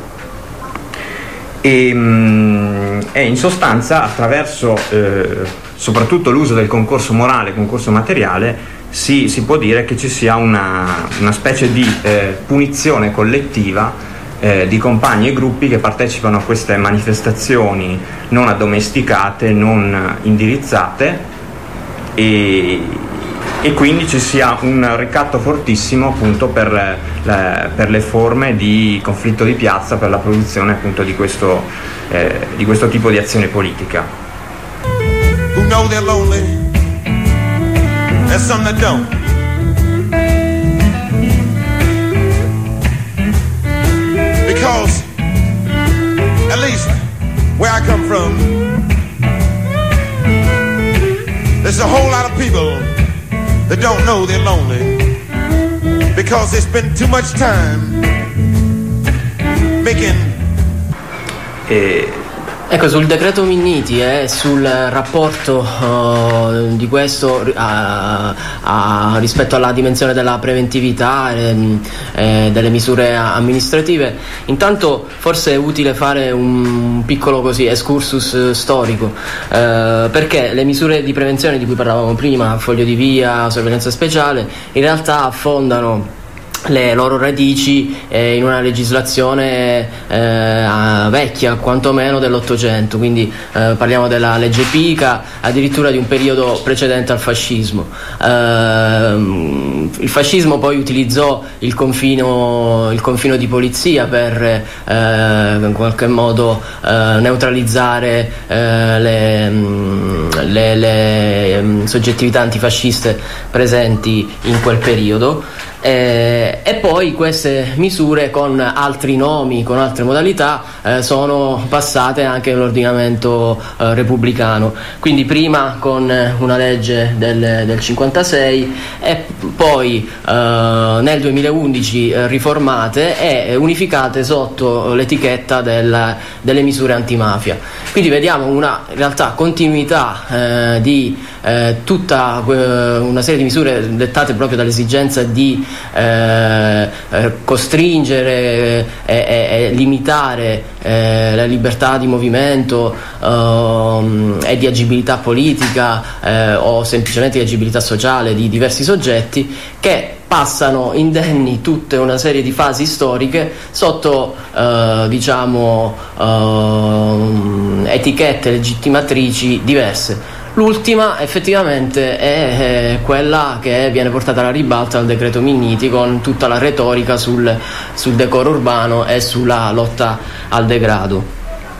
E in sostanza, attraverso soprattutto l'uso del concorso morale, concorso materiale, si può dire che ci sia una specie di punizione collettiva di compagni e gruppi che partecipano a queste manifestazioni non addomesticate, non indirizzate, e quindi ci sia un ricatto fortissimo appunto per le forme di conflitto di piazza, per la produzione appunto di questo tipo di azione politica. Who know they're lonely? There's some that don't. Because, at least where I come from, there's a whole lot of people that don't know they're lonely, because they spend too much time making. Ecco, sul decreto Minniti e sul rapporto di questo rispetto alla dimensione della preventività e delle misure amministrative, intanto forse è utile fare un piccolo excursus storico, perché le misure di prevenzione di cui parlavamo prima, foglio di via, sorveglianza speciale, in realtà affondano le loro radici in una legislazione vecchia, quantomeno dell'Ottocento, quindi parliamo della legge Pica, addirittura di un periodo precedente al fascismo. Il fascismo poi utilizzò il confino di polizia per in qualche modo neutralizzare le soggettività antifasciste presenti in quel periodo. E poi queste misure con altri nomi, con altre modalità, sono passate anche nell'ordinamento repubblicano, quindi prima con una legge del 56 e poi nel 2011 riformate e unificate sotto l'etichetta delle misure antimafia. Quindi vediamo una in realtà continuità di tutta una serie di misure dettate proprio dall'esigenza di costringere e limitare la libertà di movimento e di agibilità politica o semplicemente di agibilità sociale di diversi soggetti che passano indenni tutta una serie di fasi storiche sotto etichette legittimatrici diverse. L'ultima effettivamente è quella che viene portata alla ribalta dal decreto Minniti, con tutta la retorica sul decoro urbano e sulla lotta al degrado.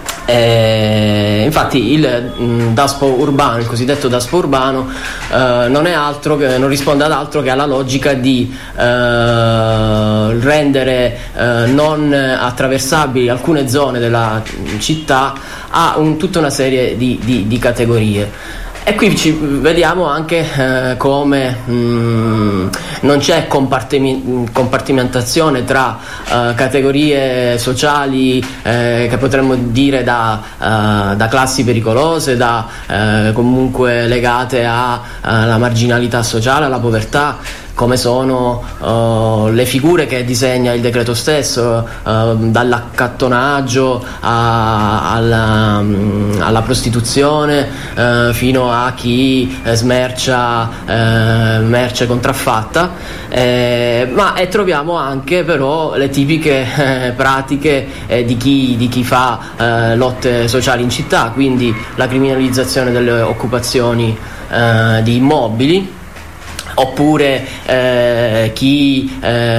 Infatti il DASPO urbano, il cosiddetto DASPO urbano, non risponde ad altro che alla logica di rendere non attraversabili alcune zone della città a tutta una serie di categorie. E qui vediamo anche come non c'è compartimentazione tra categorie sociali che potremmo dire da classi pericolose, comunque legate alla marginalità sociale, alla povertà, come sono le figure che disegna il decreto stesso, dall'accattonaggio alla prostituzione, fino a chi smercia merce contraffatta, ma troviamo anche però le tipiche pratiche di chi fa lotte sociali in città, quindi la criminalizzazione delle occupazioni di immobili, oppure chi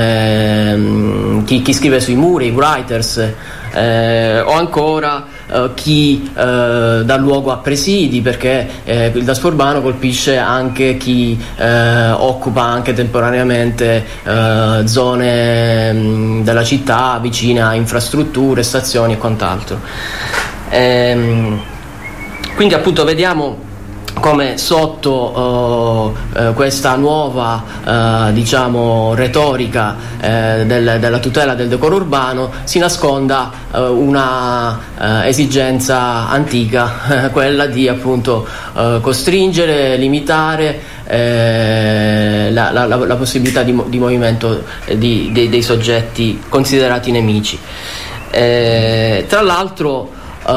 scrive sui muri, i writers, o ancora chi dà luogo a presidi, perché il DASPO urbano colpisce anche chi occupa anche temporaneamente zone della città vicine a infrastrutture, stazioni e quant'altro. Quindi appunto vediamo come sotto questa nuova retorica della tutela del decoro urbano si nasconda una esigenza antica, quella di appunto costringere, limitare la possibilità di movimento dei soggetti considerati nemici. Tra l'altro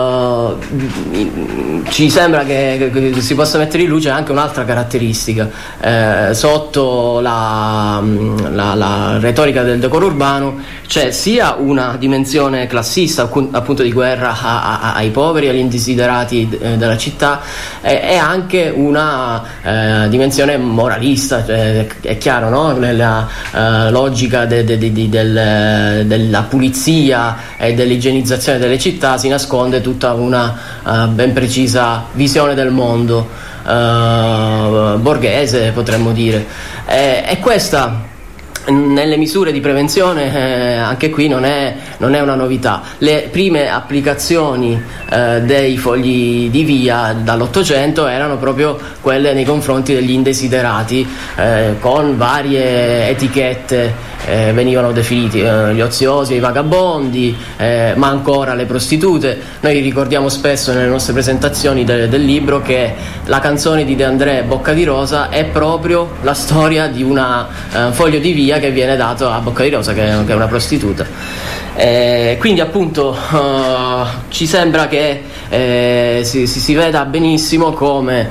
ci sembra che si possa mettere in luce anche un'altra caratteristica sotto la retorica del decoro urbano. C'è sia una dimensione classista, appunto di guerra ai poveri, agli indesiderati della città, e anche una dimensione moralista, è chiaro, no? Nella logica della pulizia e dell'igienizzazione delle città si nasconde tutta una ben precisa visione del mondo borghese, potremmo dire, e questa nelle misure di prevenzione anche qui non è una novità. Le prime applicazioni dei fogli di via dall'Ottocento erano proprio quelle nei confronti degli indesiderati, con varie etichette venivano definiti gli oziosi, i vagabondi, ma ancora le prostitute. Noi ricordiamo spesso nelle nostre presentazioni del libro che la canzone di De André, Bocca di Rosa, è proprio la storia di un foglio di via che viene dato a Bocca di Rosa, che è una prostituta. Quindi appunto ci sembra che si veda benissimo come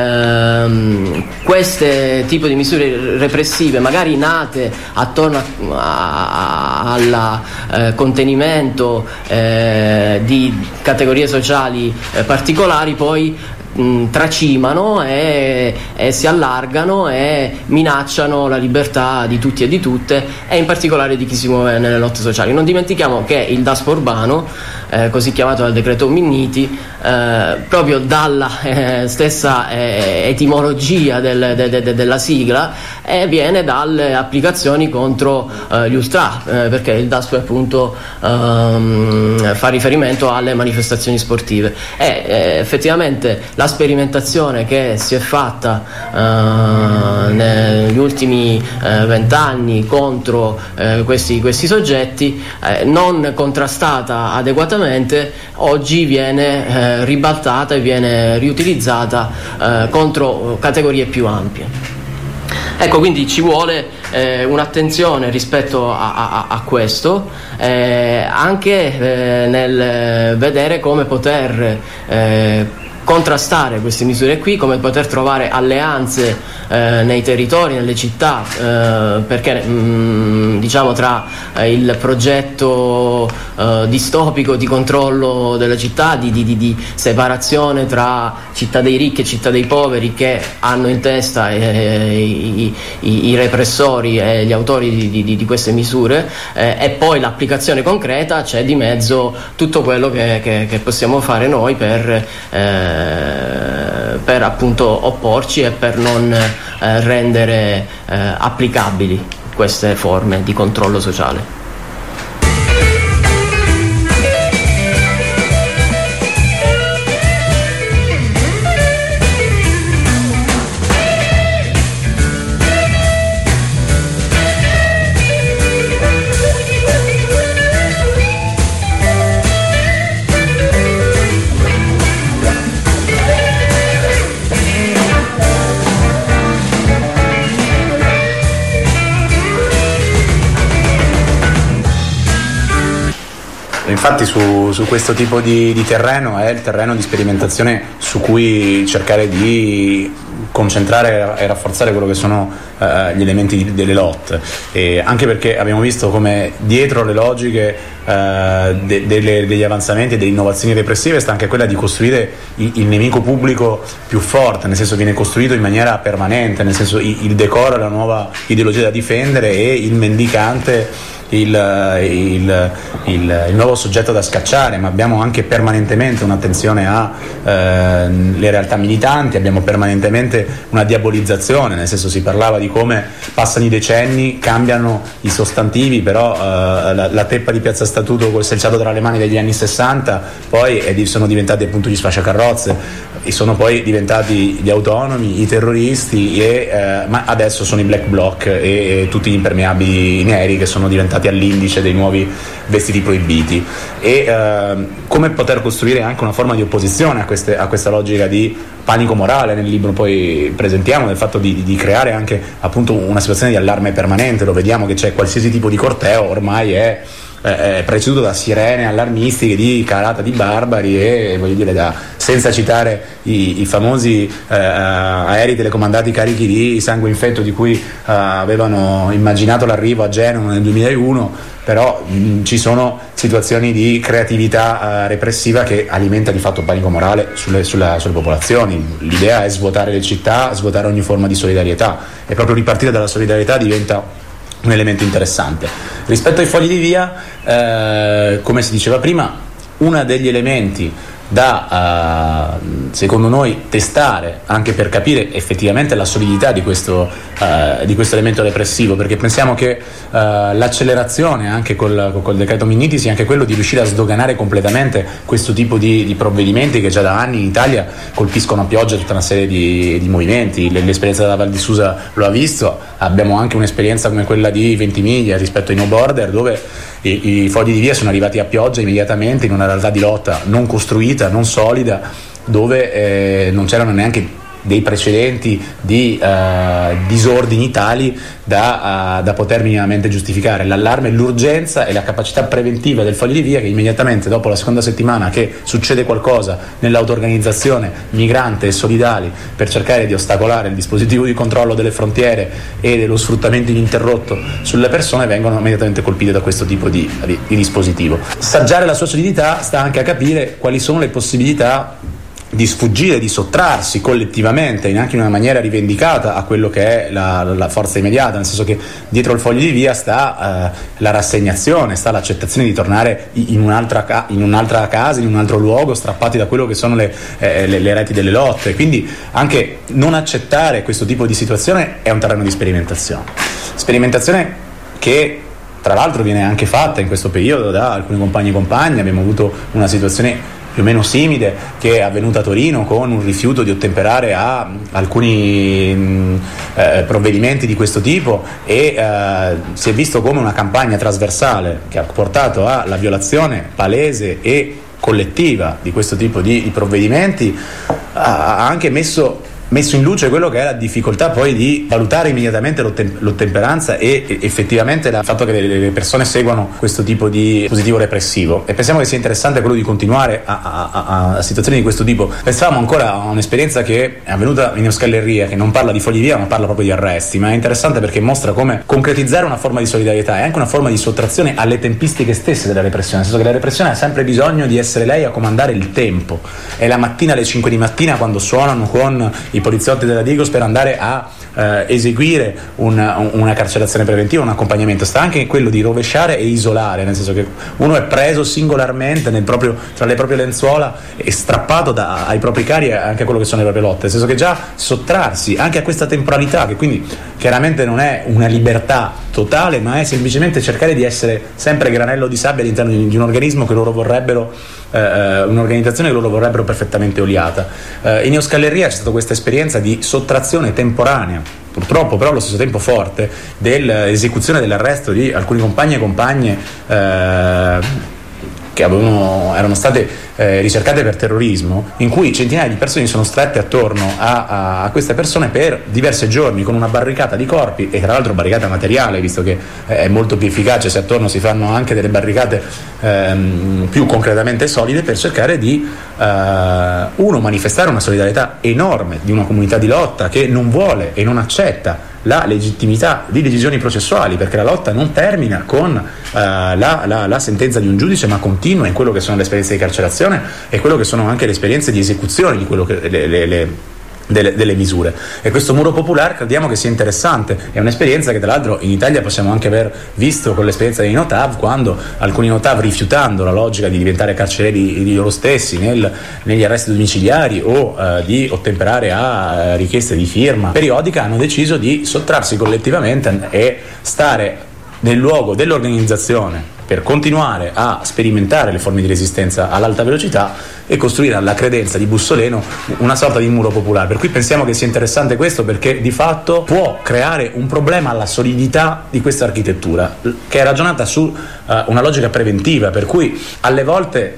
queste tipo di misure repressive, magari nate attorno al contenimento di categorie sociali particolari, poi tracimano e si allargano e minacciano la libertà di tutti e di tutte, e in particolare di chi si muove nelle lotte sociali. Non dimentichiamo che il DASPO urbano, così chiamato dal decreto Minniti, proprio dalla stessa etimologia della sigla, e viene dalle applicazioni contro gli ultra, perché il DASPO appunto fa riferimento alle manifestazioni sportive, e effettivamente la sperimentazione che si è fatta negli ultimi 20 anni contro questi soggetti, non contrastata adeguatamente, oggi viene ribaltata e viene riutilizzata contro categorie più ampie. Ecco, quindi ci vuole un'attenzione rispetto a questo, anche nel vedere come poter contrastare queste misure qui, come poter trovare alleanze nei territori, nelle città, perché diciamo tra il progetto distopico di controllo della città, di separazione tra città dei ricchi e città dei poveri, che hanno in testa i repressori e gli autori di queste misure, e poi l'applicazione concreta, c'è di mezzo tutto quello che possiamo fare noi per appunto opporci e per non rendere applicabili queste forme di controllo sociale. Infatti su questo tipo di terreno è il terreno di sperimentazione su cui cercare di concentrare e rafforzare quello che sono gli elementi delle lotte, e anche perché abbiamo visto come dietro le logiche degli avanzamenti e delle innovazioni repressive sta anche quella di costruire il nemico pubblico più forte, nel senso viene costruito in maniera permanente, nel senso il decoro è la nuova ideologia da difendere e il mendicante il nuovo soggetto da scacciare, ma abbiamo anche permanentemente un'attenzione alle realtà militanti, abbiamo permanentemente una diabolizzazione, nel senso si parlava di come passano i decenni, cambiano i sostantivi, però la teppa di Piazza Statuto col selciato tra le mani degli anni 60 poi sono diventati appunto gli sfasciacarrozze, e sono poi diventati gli autonomi, i terroristi, ma adesso sono i black bloc e tutti gli impermeabili neri che sono diventati all'indice dei nuovi vestiti proibiti, e come poter costruire anche una forma di opposizione a questa logica di panico morale. Nel libro poi presentiamo del fatto di creare anche appunto una situazione di allarme permanente. Lo vediamo che c'è qualsiasi tipo di corteo ormai è preceduto da sirene allarmistiche di carata di barbari, e voglio dire, senza citare i famosi aerei telecomandati carichi di sangue infetto di cui avevano immaginato l'arrivo a Genova nel 2001, però ci sono situazioni di creatività repressiva che alimenta di fatto panico morale sulle popolazioni. L'idea è svuotare le città, svuotare ogni forma di solidarietà, e proprio ripartire dalla solidarietà diventa un elemento interessante. Rispetto ai fogli di via, come si diceva prima, uno degli elementi da secondo noi testare, anche per capire effettivamente la solidità di questo elemento repressivo, perché pensiamo che l'accelerazione anche col decreto Minniti sia anche quello di riuscire a sdoganare completamente questo tipo di provvedimenti che già da anni in Italia colpiscono a pioggia tutta una serie di movimenti. L'esperienza della Val di Susa lo ha visto, abbiamo anche un'esperienza come quella di Ventimiglia rispetto ai No Border, dove i fogli di via sono arrivati a pioggia immediatamente in una realtà di lotta non costruita, non solida, dove non c'erano neanche dei precedenti di disordini tali da poter minimamente giustificare l'allarme, l'urgenza e la capacità preventiva del foglio di via, che immediatamente dopo la seconda settimana che succede qualcosa nell'auto-organizzazione migrante e solidali per cercare di ostacolare il dispositivo di controllo delle frontiere e dello sfruttamento ininterrotto sulle persone, vengono immediatamente colpite da questo tipo di dispositivo. Saggiare la sua solidità sta anche a capire quali sono le possibilità di sfuggire, di sottrarsi collettivamente, anche in una maniera rivendicata, a quello che è la forza immediata, nel senso che dietro il foglio di via sta la rassegnazione, sta l'accettazione di tornare in un'altra casa, in un altro luogo, strappati da quello che sono le reti delle lotte. Quindi anche non accettare questo tipo di situazione è un terreno di sperimentazione che tra l'altro viene anche fatta in questo periodo da alcuni compagni e compagne. Abbiamo avuto una situazione più o meno simile che è avvenuta a Torino, con un rifiuto di ottemperare a alcuni provvedimenti di questo tipo, e si è visto come una campagna trasversale che ha portato alla violazione palese e collettiva di questo tipo di provvedimenti ha anche messo in luce quello che è la difficoltà poi di valutare immediatamente l'ottemperanza e effettivamente il fatto che le persone seguano questo tipo di dispositivo repressivo. E pensiamo che sia interessante quello di continuare a situazioni di questo tipo. Pensavamo ancora a un'esperienza che è avvenuta in Euskalleria, che non parla di fogli via ma parla proprio di arresti, ma è interessante perché mostra come concretizzare una forma di solidarietà è anche una forma di sottrazione alle tempistiche stesse della repressione, nel senso che la repressione ha sempre bisogno di essere lei a comandare il tempo. È la mattina alle 5 di mattina quando suonano con i poliziotti della Digos per andare a eseguire una carcerazione preventiva, un accompagnamento. Sta anche in quello di rovesciare e isolare, nel senso che uno è preso singolarmente tra le proprie lenzuola e strappato ai propri cari e anche a quello che sono le proprie lotte, nel senso che già sottrarsi anche a questa temporalità, che quindi chiaramente non è una libertà totale, ma è semplicemente cercare di essere sempre granello di sabbia all'interno di un organismo che loro vorrebbero un'organizzazione che loro vorrebbero perfettamente oliata. In Euskalleria c'è stata questa esperienza di sottrazione temporanea, purtroppo però allo stesso tempo forte, dell'esecuzione dell'arresto di alcuni compagni e compagne che erano state ricercate per terrorismo, in cui centinaia di persone sono strette attorno a queste persone per diversi giorni con una barricata di corpi, e tra l'altro barricata materiale, visto che è molto più efficace se attorno si fanno anche delle barricate più concretamente solide, per cercare di manifestare una solidarietà enorme di una comunità di lotta che non vuole e non accetta la legittimità di decisioni processuali, perché la lotta non termina con la sentenza di un giudice, ma continua in quello che sono le esperienze di carcerazione e quello che sono anche le esperienze di esecuzione di quello che delle misure. E questo muro popolare crediamo che sia interessante. È un'esperienza che tra l'altro in Italia possiamo anche aver visto con l'esperienza dei Notav, quando alcuni Notav, rifiutando la logica di diventare carcerari di loro stessi negli arresti domiciliari o di ottemperare a richieste di firma periodica, hanno deciso di sottrarsi collettivamente e stare nel luogo dell'organizzazione per continuare a sperimentare le forme di resistenza all'alta velocità e costruire alla credenza di Bussoleno una sorta di muro popolare. Per cui pensiamo che sia interessante questo, perché di fatto può creare un problema alla solidità di questa architettura, che è ragionata su una logica preventiva, per cui alle volte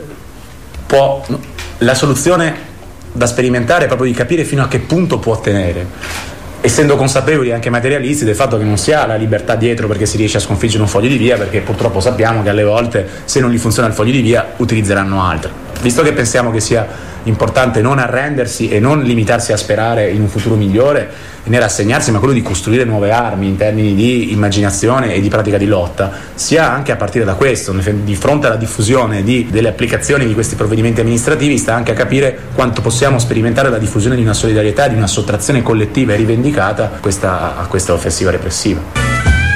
la soluzione da sperimentare è proprio di capire fino a che punto può tenere, essendo consapevoli anche materialisti del fatto che non si ha la libertà dietro perché si riesce a sconfiggere un foglio di via, perché purtroppo sappiamo che alle volte, se non gli funziona il foglio di via, utilizzeranno altro. Visto che pensiamo che sia importante non arrendersi e non limitarsi a sperare in un futuro migliore né rassegnarsi, ma quello di costruire nuove armi in termini di immaginazione e di pratica di lotta, sia anche a partire da questo, di fronte alla diffusione delle applicazioni di questi provvedimenti amministrativi, sta anche a capire quanto possiamo sperimentare la diffusione di una solidarietà, di una sottrazione collettiva e rivendicata a questa offensiva repressiva.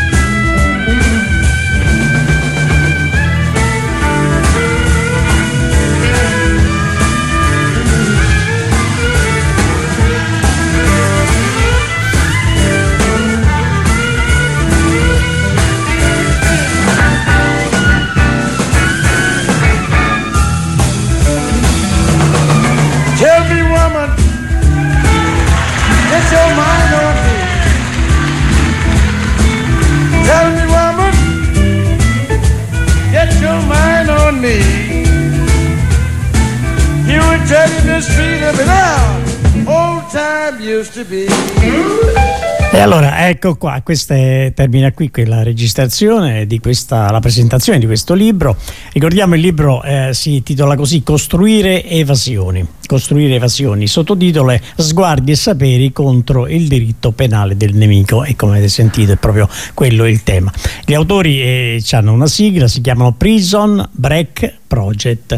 E allora ecco qua, termina qui la registrazione di la presentazione di questo libro. Ricordiamo, il libro si intitola così: Costruire evasioni, sottotitolo è Sguardi e saperi contro il diritto penale del nemico, e come avete sentito è proprio quello il tema. Gli autori hanno una sigla, si chiamano Prison Break Project.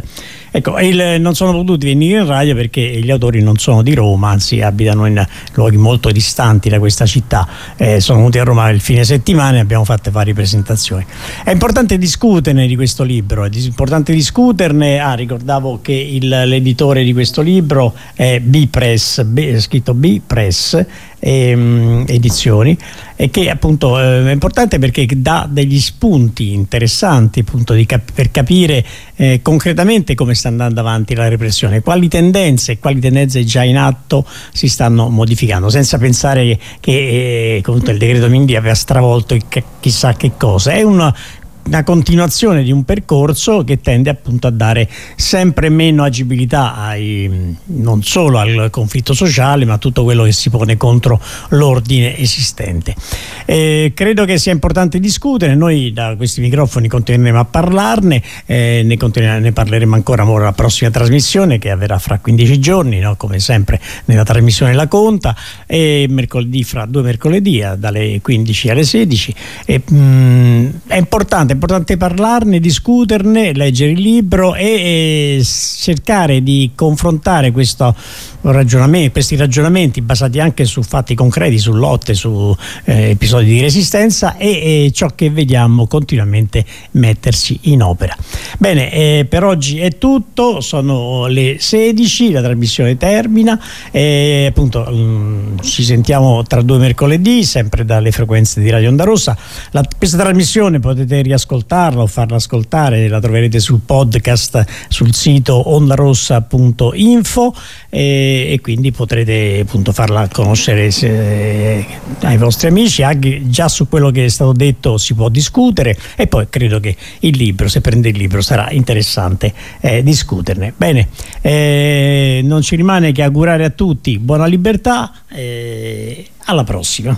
Ecco, non sono potuti venire in radio perché gli autori non sono di Roma, anzi abitano in luoghi molto distanti da questa città, sono venuti a Roma il fine settimana e abbiamo fatto varie presentazioni. È importante discuterne di questo libro, è importante discuterne. Ricordavo che l'editore di questo libro è B-Press, scritto B-Press Edizioni, e che appunto è importante perché dà degli spunti interessanti appunto per capire concretamente come sta andando avanti la repressione, quali tendenze già in atto si stanno modificando, senza pensare che comunque il decreto Mindi aveva stravolto chissà che cosa. È una continuazione di un percorso che tende appunto a dare sempre meno agibilità non solo al conflitto sociale, ma a tutto quello che si pone contro l'ordine esistente. Credo che sia importante discutere. Noi da questi microfoni continueremo a parlarne, ne parleremo ancora la prossima trasmissione, che avverrà fra 15 giorni, no? Come sempre nella trasmissione La Conta, e fra 2 mercoledì dalle 15 alle 16. È importante parlarne, discuterne, leggere il libro e cercare di confrontare questi ragionamenti basati anche su fatti concreti, su lotte, su episodi di resistenza e ciò che vediamo continuamente mettersi in opera. Bene, per oggi è tutto, sono le 16, la trasmissione termina e appunto ci sentiamo tra 2 mercoledì, sempre dalle frequenze di Radio Onda Rossa. Questa trasmissione potete riascoltarla o farla ascoltare, la troverete sul podcast sul sito ondarossa.info e quindi potrete appunto farla conoscere ai vostri amici. Anche già su quello che è stato detto si può discutere, e poi credo che se prende il libro sarà interessante discuterne. Bene, non ci rimane che augurare a tutti buona libertà, alla prossima.